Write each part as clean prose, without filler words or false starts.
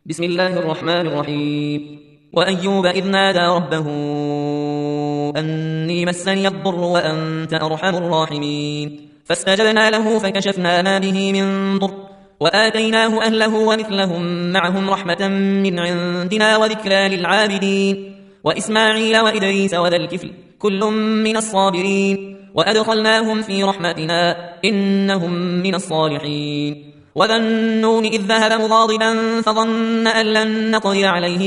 بسم الله الرحمن الرحيم. وأيوب إذ نادى ربه أني مسني الضر وأنت أرحم الراحمين فاستجبنا له فكشفنا ما به من ضر وآتيناه أهله ومثلهم معهم رحمة من عندنا وذكرى للعابدين وإسماعيل وإدريس وذا الكفل كل من الصابرين وأدخلناهم في رحمتنا إنهم من الصالحين. وذا النون إذ ذهب مغاضبا فظن أن لن نقدر عليه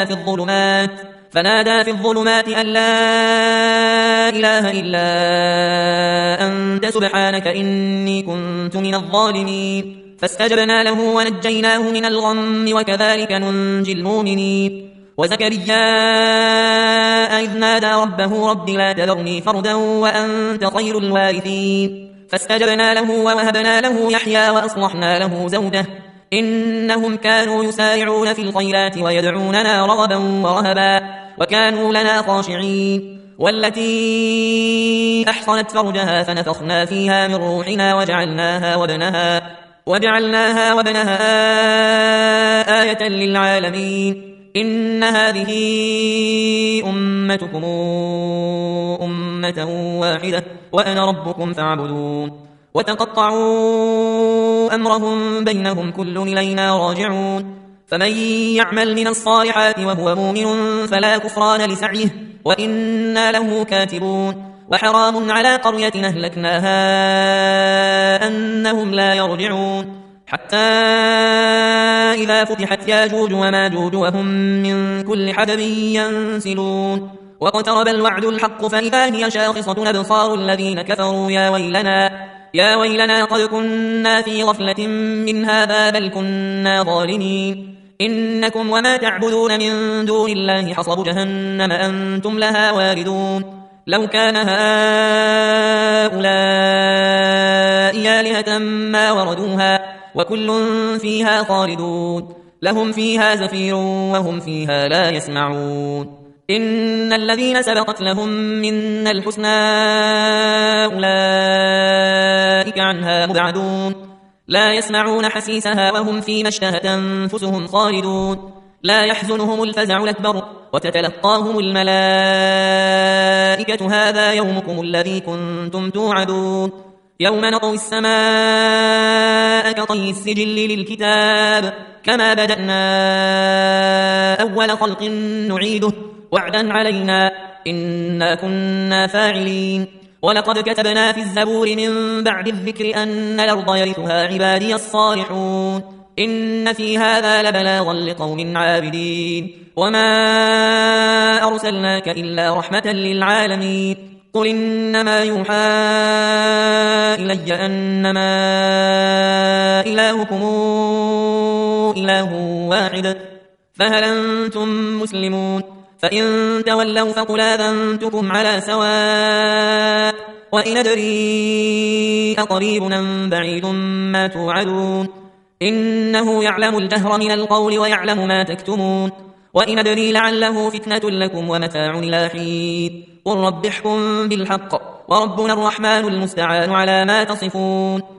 فنادى في الظلمات أن لا إله إلا أنت سبحانك إني كنت من الظالمين فاستجبنا له ونجيناه من الغم وكذلك ننجي المؤمنين. وزكريا إذ نادى ربه رب لا تذرني فردا وأنت خير الوارثين فاستجبنا له ووهبنا له يحيى وأصلحنا له زوجه إنهم كانوا يسارعون في الخيرات ويدعوننا رغبا ورهبا وكانوا لنا خاشعين. والتي أحصنت فرجها فنفخنا فيها من روحنا وجعلناها وابنها آية للعالمين. إن هذه أمتكم أمة واحدة وأنا ربكم فاعبدون. وتقطعوا أمرهم بينهم كل إلينا راجعون. فمن يعمل من الصالحات وهو مؤمن فلا كفران لسعيه وإنا له كاتبون. وحرام على قرية أهلكناها أنهم لا يرجعون حتى إذا فتحت ياجوج وماجوج وهم من كل حدب ينسلون. واقترب الوعد الحق فإذا هي شاخصة أبصار الذين كفروا يا ويلنا قد كنا في غفلة من هذا بل كنا ظالمين. إنكم وما تعبدون من دون الله حصب جهنم أنتم لها واردون. لو كان هؤلاء آلهة ما وردوها وكل فيها خالدون لهم فيها زفير وهم فيها لا يسمعون. إن الذين سبقت لهم منا الحسنى أولئك عنها مبعدون لا يسمعون حسيسها وهم فيما اشتهت أنفسهم خالدون. لا يحزنهم الفزع الأكبر وتتلقاهم الملائكة هذا يومكم الذي كنتم توعدون. يوم نطوي السماء كطي السجل للكتاب كما بدأنا أول خلق نعيده وعدا علينا إنا كنا فاعلين. ولقد كتبنا في الزبور من بعد الذكر أن الأرض يرثها عبادي الصالحون إن في هذا لبلاغا لقوم عابدين. وما أرسلناك إلا رحمة للعالمين. قل إنما يوحى إلي أنما إلهكم إله واحد فهل أنتم مسلمون؟ فإن تولوا فقل آذنتكم على سواء وإن أدري أقريب أم بعيد ما توعدون. إنه يعلم الجهر من القول ويعلم ما تكتمون. وإن أدري لعله فتنة لكم ومتاع إلى حين قل رب احكم بالحق وربنا الرحمن المستعان على ما تصفون.